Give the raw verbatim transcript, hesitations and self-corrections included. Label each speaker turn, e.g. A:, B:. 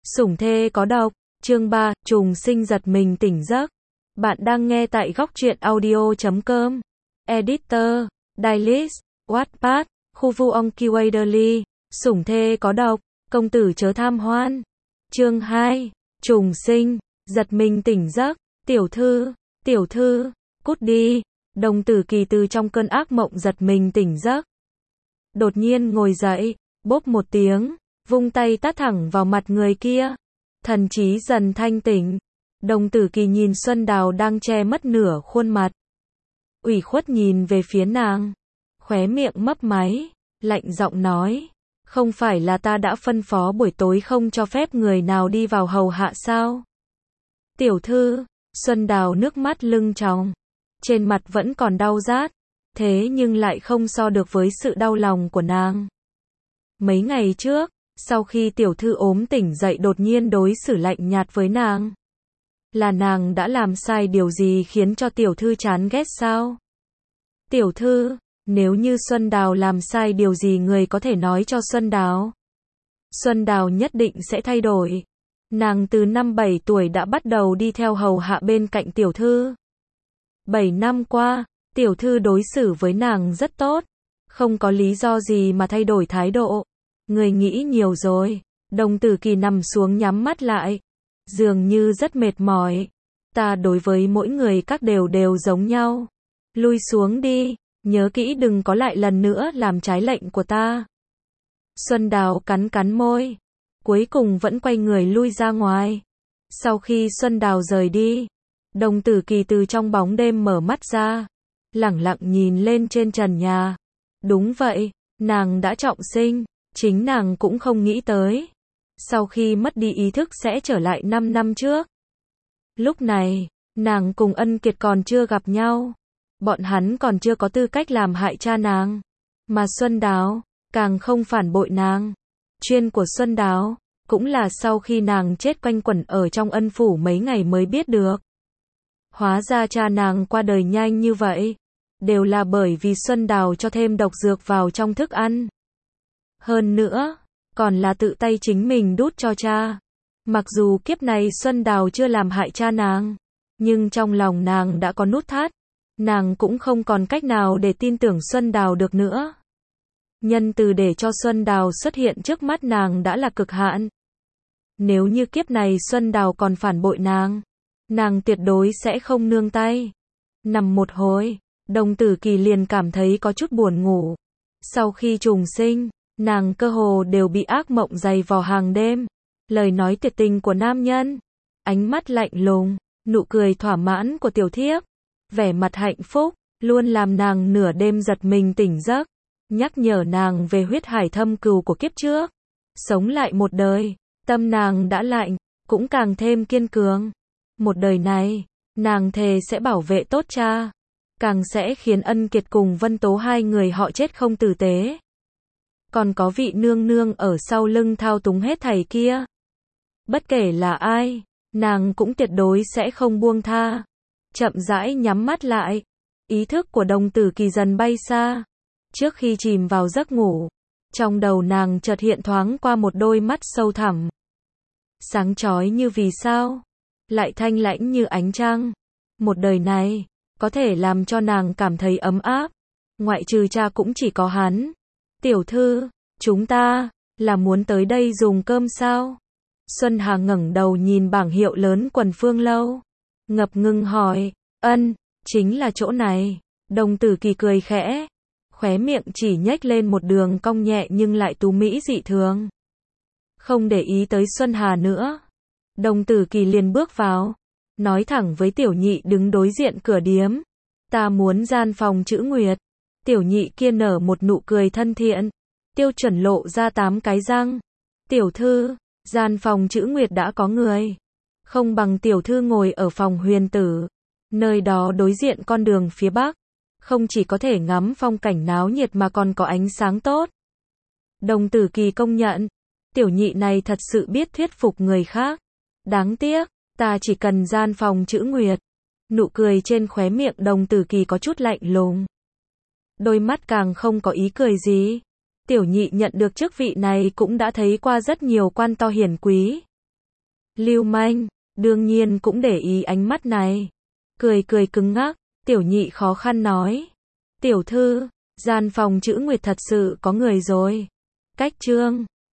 A: Sủng thê có độc, chương ba, trùng sinh giật mình tỉnh giấc. Bạn đang nghe tại góc truyện audio chấm com. Editor, Dailys, Wattpad, khu vu ông Kiwaderly. Sủng thê có độc, công tử chớ tham hoan. Chương hai, trùng sinh, giật mình tỉnh giấc. Tiểu thư, tiểu thư, cút đi. Đồng Tử Kỳ từ trong cơn ác mộng giật mình tỉnh giấc. Đột nhiên ngồi dậy, bốp một tiếng, vung tay tát thẳng vào mặt người kia. Thần trí dần thanh tỉnh. Đồng Tử Kỳ nhìn Xuân Đào đang che mất nửa khuôn mặt. Ủy khuất nhìn về phía nàng. Khóe miệng mấp máy, lạnh giọng nói. Không phải là ta đã phân phó buổi tối không cho phép người nào đi vào hầu hạ sao? Tiểu thư, Xuân Đào nước mắt lưng tròng. Trên mặt vẫn còn đau rát. Thế nhưng lại không so được với sự đau lòng của nàng. Mấy ngày trước, sau khi tiểu thư ốm tỉnh dậy đột nhiên đối xử lạnh nhạt với nàng. Là nàng đã làm sai điều gì khiến cho tiểu thư chán ghét sao? Tiểu thư, nếu như Xuân Đào làm sai điều gì người có thể nói cho Xuân Đào. Xuân Đào nhất định sẽ thay đổi. Nàng từ năm bảy tuổi đã bắt đầu đi theo hầu hạ bên cạnh tiểu thư. Bảy năm qua, tiểu thư đối xử với nàng rất tốt. Không có lý do gì mà thay đổi thái độ. Người nghĩ nhiều rồi. Đồng Tử Kỳ nằm xuống nhắm mắt lại. Dường như rất mệt mỏi. Ta đối với mỗi người các đều đều giống nhau. Lui xuống đi. Nhớ kỹ đừng có lại lần nữa làm trái lệnh của ta. Xuân Đào cắn cắn môi. Cuối cùng vẫn quay người lui ra ngoài. Sau khi Xuân Đào rời đi, Đồng Tử Kỳ từ trong bóng đêm mở mắt ra. Lẳng lặng nhìn lên trên trần nhà. Đúng vậy, nàng đã trọng sinh. Chính nàng cũng không nghĩ tới. Sau khi mất đi ý thức sẽ trở lại năm năm trước. Lúc này, nàng cùng Ân Kiệt còn chưa gặp nhau. Bọn hắn còn chưa có tư cách làm hại cha nàng. Mà Xuân Đào, càng không phản bội nàng. Chuyên của Xuân Đào, cũng là sau khi nàng chết quanh quẩn ở trong Ân Phủ mấy ngày mới biết được. Hóa ra cha nàng qua đời nhanh như vậy. Đều là bởi vì Xuân Đào cho thêm độc dược vào trong thức ăn. Hơn nữa, còn là tự tay chính mình đút cho cha. Mặc dù kiếp này Xuân Đào chưa làm hại cha nàng, nhưng trong lòng nàng đã có nút thắt. Nàng cũng không còn cách nào để tin tưởng Xuân Đào được nữa. Nhân từ để cho Xuân Đào xuất hiện trước mắt nàng đã là cực hạn. Nếu như kiếp này Xuân Đào còn phản bội nàng, nàng tuyệt đối sẽ không nương tay. Nằm một hồi, Đồng Tử Kỳ liền cảm thấy có chút buồn ngủ. Sau khi trùng sinh, nàng cơ hồ đều bị ác mộng dày vò hàng đêm. Lời nói tuyệt tình của nam nhân, ánh mắt lạnh lùng, nụ cười thỏa mãn của tiểu thiếp, vẻ mặt hạnh phúc, luôn làm nàng nửa đêm giật mình tỉnh giấc, nhắc nhở nàng về huyết hải thâm cừu của kiếp trước. Sống lại một đời, tâm nàng đã lạnh, cũng càng thêm kiên cường. Một đời này, nàng thề sẽ bảo vệ tốt cha, càng sẽ khiến Ân Kiệt cùng Vân Tố hai người họ chết không tử tế. Còn có vị nương nương ở sau lưng thao túng hết thảy kia. Bất kể là ai, nàng cũng tuyệt đối sẽ không buông tha. Chậm rãi nhắm mắt lại, ý thức của Đồng Tử Kỳ dần bay xa. Trước khi chìm vào giấc ngủ, trong đầu nàng chợt hiện thoáng qua một đôi mắt sâu thẳm. Sáng chói như vì sao, lại thanh lãnh như ánh trăng. Một đời này, có thể làm cho nàng cảm thấy ấm áp. Ngoại trừ cha cũng chỉ có hắn. Tiểu thư, chúng ta, là muốn tới đây dùng cơm sao? Xuân Hà ngẩng đầu nhìn bảng hiệu lớn Quần Phương Lâu. Ngập ngừng hỏi, ân, chính là chỗ này. Đồng Tử Kỳ cười khẽ. Khóe miệng chỉ nhếch lên một đường cong nhẹ nhưng lại tú mỹ dị thường. Không để ý tới Xuân Hà nữa. Đồng Tử Kỳ liền bước vào. Nói thẳng với tiểu nhị đứng đối diện cửa điếm. Ta muốn gian phòng chữ nguyệt. Tiểu nhị kia nở một nụ cười thân thiện. Tiêu chuẩn lộ ra tám cái răng. Tiểu thư, gian phòng chữ nguyệt đã có người. Không bằng tiểu thư ngồi ở phòng huyền tử. Nơi đó đối diện con đường phía bắc. Không chỉ có thể ngắm phong cảnh náo nhiệt mà còn có ánh sáng tốt. Đồng Tử Kỳ công nhận. Tiểu nhị này thật sự biết thuyết phục người khác. Đáng tiếc, ta chỉ cần gian phòng chữ nguyệt. Nụ cười trên khóe miệng Đồng Tử Kỳ có chút lạnh lùng. Đôi mắt càng không có ý cười gì. Tiểu nhị nhận được chức vị này cũng đã thấy qua rất nhiều quan to hiển quý. Lưu manh, đương nhiên cũng để ý ánh mắt này. Cười cười cứng ngắc, tiểu nhị khó khăn nói. Tiểu thư, gian phòng chữ Nguyệt thật sự có người rồi. Cách trương,